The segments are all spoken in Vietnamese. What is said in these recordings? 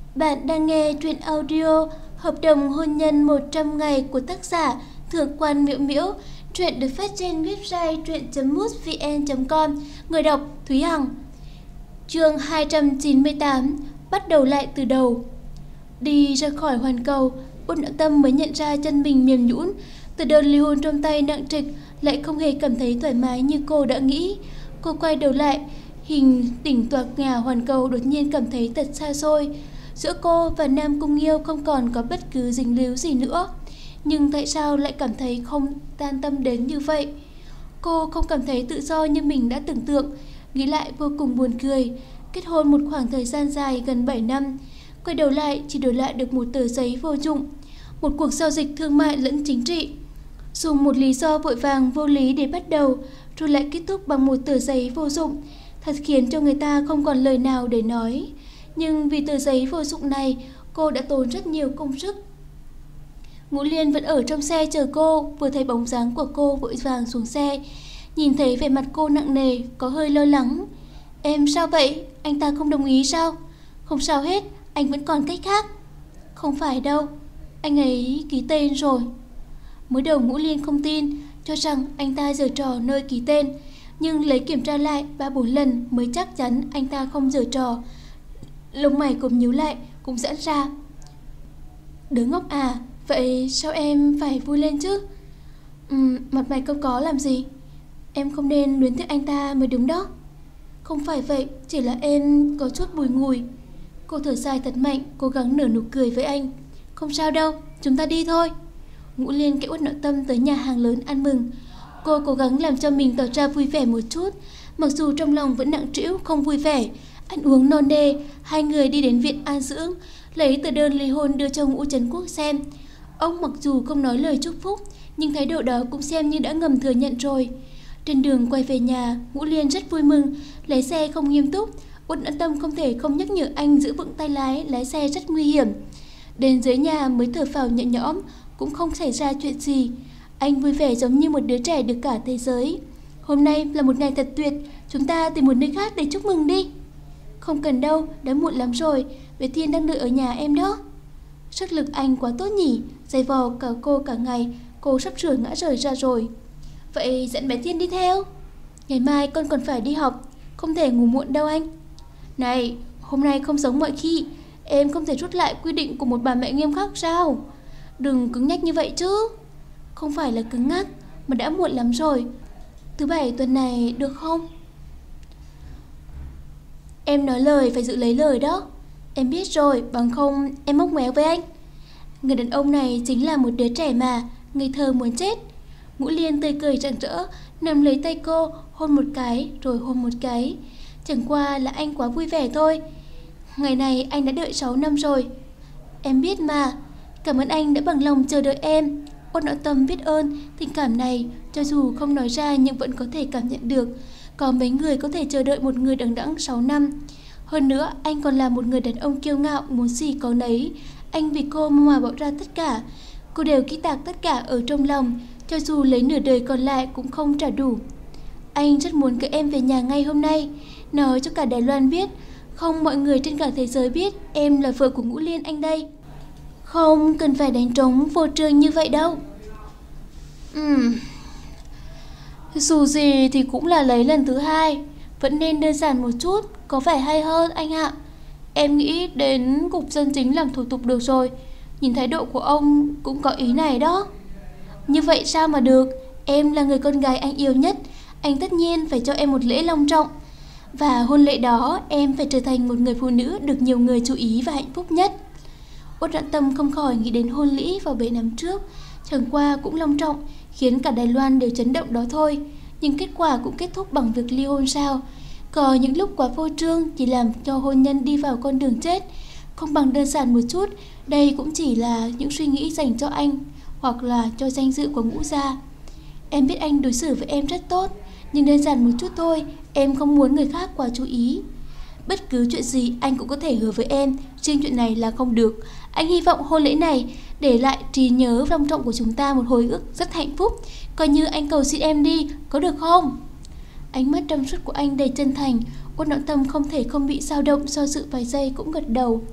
Bạn đang nghe truyện audio Hợp đồng hôn nhân 100 ngày của tác giả Thượng quan Miễu Miễu. Truyện được phát trên website truyện.mútvn.com. Người đọc Thúy Hằng. Chương 298. Bắt đầu lại từ đầu. Đi ra khỏi hoàn cầu, Út Noãn Tâm mới nhận ra chân mình mềm nhũn. Từ đơn ly hôn trong tay nặng trịch lại không hề cảm thấy thoải mái như cô đã nghĩ. Cô quay đầu lại, hình đỉnh tòa nhà hoàn cầu đột nhiên cảm thấy thật xa xôi. Giữa cô và Nam Cung Nghiêu không còn có bất cứ dính líu gì nữa. Nhưng tại sao lại cảm thấy không tan tâm đến như vậy? Cô không cảm thấy tự do như mình đã tưởng tượng. Nghĩ lại vô cùng buồn cười. Kết hôn một khoảng thời gian dài gần 7 năm, quay đầu lại chỉ đổi lại được một tờ giấy vô dụng. Một cuộc giao dịch thương mại lẫn chính trị. Dùng một lý do vội vàng vô lý để bắt đầu, rồi lại kết thúc bằng một tờ giấy vô dụng. Thật khiến cho người ta không còn lời nào để nói. Nhưng vì tờ giấy vô dụng này, cô đã tốn rất nhiều công sức. Ngũ Liên vẫn ở trong xe chờ cô, vừa thấy bóng dáng của cô vội vàng xuống xe. Nhìn thấy vẻ mặt cô nặng nề, có hơi lo lắng. Em sao vậy? Anh ta không đồng ý sao? Không sao hết, anh vẫn còn cách khác. Không phải đâu, anh ấy ký tên rồi. Mới đầu Ngũ Liên không tin, cho rằng anh ta giở trò nơi ký tên. Nhưng lấy kiểm tra lại 3-4 lần mới chắc chắn anh ta không giở trò. Lông mày cùng nhíu lại, cũng giãn ra. Đứa ngốc à, vậy sao em phải vui lên chứ? Mặt mày không có làm gì. Em không nên luyến tiếc anh ta mới đúng đó. Không phải vậy, chỉ là em có chút bùi ngùi. Cô thở dài thật mạnh, cố gắng nở nụ cười với anh. Không sao đâu, chúng ta đi thôi. Ngũ Liên kéo Út Noãn Tâm tới nhà hàng lớn ăn mừng. Cô cố gắng làm cho mình tỏ ra vui vẻ một chút, mặc dù trong lòng vẫn nặng trĩu không vui vẻ. Ăn uống no nê, hai người đi đến viện an dưỡng, lấy tờ đơn ly hôn đưa cho Ngũ Trấn Quốc xem. Ông mặc dù không nói lời chúc phúc, nhưng thái độ đó cũng xem như đã ngầm thừa nhận rồi. Trên đường quay về nhà, Ngũ Liên rất vui mừng, lái xe không nghiêm túc. Út Noãn Tâm không thể không nhắc nhở anh giữ vững tay lái xe rất nguy hiểm. Đến dưới nhà mới thở phào nhẹ nhõm, cũng không xảy ra chuyện gì. Anh vui vẻ giống như một đứa trẻ được cả thế giới. Hôm nay là một ngày thật tuyệt, chúng ta tìm một nơi khác để chúc mừng đi. Không cần đâu, đã muộn lắm rồi, bé Thiên đang đợi ở nhà em đó. Sức lực anh quá tốt nhỉ, giày vò cả cô cả ngày, cô sắp sửa ngã rời ra rồi. Vậy dẫn bé Thiên đi theo. Ngày mai con còn phải đi học, không thể ngủ muộn đâu anh. Này, hôm nay không giống mọi khi, em không thể rút lại quy định của một bà mẹ nghiêm khắc sao? Đừng cứng nhắc như vậy chứ. Không phải là cứng nhắc, mà đã muộn lắm rồi. Thứ Bảy tuần này được không? Em nói lời phải giữ lấy lời đó. Em biết rồi, bằng không em móc méo với anh. Người đàn ông này chính là một đứa trẻ mà, ngây thơ muốn chết. Ngũ Liên tươi cười rạng rỡ, nắm lấy tay cô, hôn một cái rồi hôn một cái. Chẳng qua là anh quá vui vẻ thôi. Ngày này anh đã đợi 6 năm rồi. Em biết mà. Cảm ơn anh đã bằng lòng chờ đợi em. Út Noãn Tâm biết ơn. Tình cảm này cho dù không nói ra nhưng vẫn có thể cảm nhận được. Có mấy người có thể chờ đợi một người đằng đẵng 6 năm. Hơn nữa anh còn là một người đàn ông kiêu ngạo, muốn gì có nấy. Anh vì cô mà bỏ ra tất cả. Cô đều ký tạc tất cả ở trong lòng, cho dù lấy nửa đời còn lại cũng không trả đủ. Anh rất muốn cưới em về nhà ngay hôm nay, nói cho cả Đài Loan biết, không mọi người trên cả thế giới biết em là vợ của Ngũ Liên anh đây. Không cần phải đánh trống vô trường như vậy đâu. Dù gì thì cũng là lấy lần thứ hai, vẫn nên đơn giản một chút, có vẻ hay hơn anh ạ. Em nghĩ đến cục dân chính làm thủ tục được rồi. Nhìn thái độ của ông cũng có ý này đó. Như vậy sao mà được. Em là người con gái anh yêu nhất, anh tất nhiên phải cho em một lễ long trọng. Và hôn lễ đó em phải trở thành một người phụ nữ được nhiều người chú ý và hạnh phúc nhất. Út Noãn Tâm không khỏi nghĩ đến hôn lễ vào 7 năm trước. Chẳng qua cũng long trọng, khiến cả Đài Loan đều chấn động đó thôi. Nhưng kết quả cũng kết thúc bằng việc ly hôn sao? Có những lúc quá vô trương, chỉ làm cho hôn nhân đi vào con đường chết. Không bằng đơn giản một chút. Đây cũng chỉ là những suy nghĩ dành cho anh, hoặc là cho danh dự của Ngũ gia. Em biết anh đối xử với em rất tốt, nhưng đơn giản một chút thôi. Em không muốn người khác quá chú ý. Bất cứ chuyện gì anh cũng có thể hứa với em, riêng chuyện này là không được. Anh hy vọng hôn lễ này để lại trí nhớ long trọng của chúng ta một hồi ức rất hạnh phúc. Coi như anh cầu xin em đi, có được không? Ánh mắt trong suốt của anh đầy chân thành. Út Noãn Tâm không thể không bị dao động, do dự vài giây cũng gật đầu.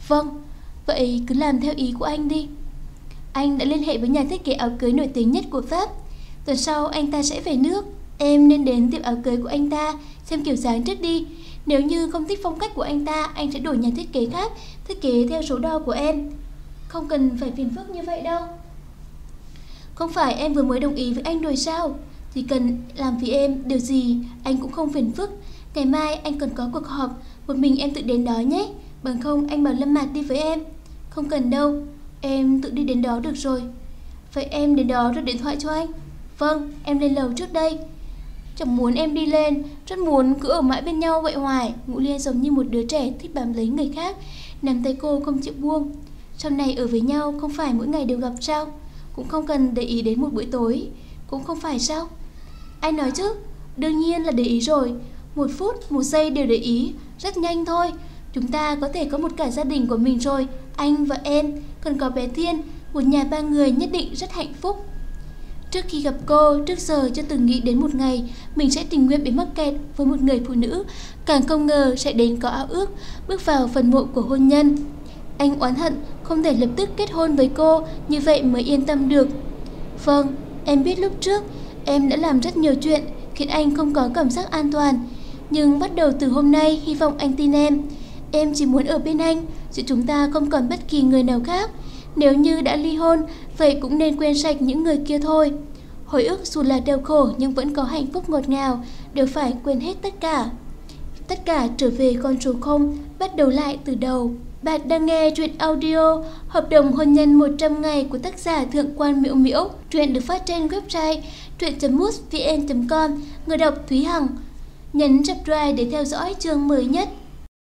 Vâng, vậy cứ làm theo ý của anh đi. Anh đã liên hệ với nhà thiết kế áo cưới nổi tiếng nhất của Pháp. Tuần sau anh ta sẽ về nước. Em nên đến tiệm áo cưới của anh ta xem kiểu dáng trước đi. Nếu như không thích phong cách của anh ta, anh sẽ đổi nhà thiết kế khác, thiết kế theo số đo của em. Không cần phải phiền phức như vậy đâu. Không phải em vừa mới đồng ý với anh rồi sao? Chỉ cần làm vì em, điều gì anh cũng không phiền phức. Ngày mai anh còn có cuộc họp, một mình em tự đến đó nhé. Bằng không anh bảo Lâm Mạt đi với em. Không cần đâu, em tự đi đến đó được rồi. Vậy em đến đó rồi điện thoại cho anh. Vâng, em lên lầu trước đây. Chẳng muốn em đi lên, rất muốn cứ ở mãi bên nhau vậy hoài. Ngũ Liên giống như một đứa trẻ thích bám lấy người khác, nắm tay cô không chịu buông. Sau này ở với nhau không phải mỗi ngày đều gặp sao? Cũng không cần để ý đến một buổi tối, cũng không phải sao? Anh nói chứ, đương nhiên là để ý rồi. 1 phút, 1 giây đều để ý, rất nhanh thôi. Chúng ta có thể có một cả gia đình của mình rồi. Anh và em, còn có bé Thiên. Một nhà 3 người nhất định rất hạnh phúc. Trước khi gặp cô, trước giờ chưa từng nghĩ đến một ngày mình sẽ tình nguyện bị mắc kẹt với một người phụ nữ, càng không ngờ sẽ đến có ao ước bước vào phần mộ của hôn nhân. Anh oán hận không thể lập tức kết hôn với cô, như vậy mới yên tâm được. Vâng, em biết lúc trước em đã làm rất nhiều chuyện khiến anh không có cảm giác an toàn. Nhưng bắt đầu từ hôm nay, hy vọng anh tin em. Em chỉ muốn ở bên anh, chứ chúng ta không còn bất kỳ người nào khác. Nếu như đã ly hôn, vậy cũng nên quên sạch những người kia thôi. Hồi ức dù là đau khổ nhưng vẫn có hạnh phúc ngọt ngào, đều phải quên hết tất cả. Tất cả trở về con số 0, bắt đầu lại từ đầu. Bạn đang nghe truyện audio Hợp đồng hôn nhân 100 ngày của tác giả Thượng quan Miễu Miễu. Truyện được phát trên website truyện.mútvn.com. Người đọc Thúy Hằng. Nhấn subscribe để theo dõi chương mới nhất.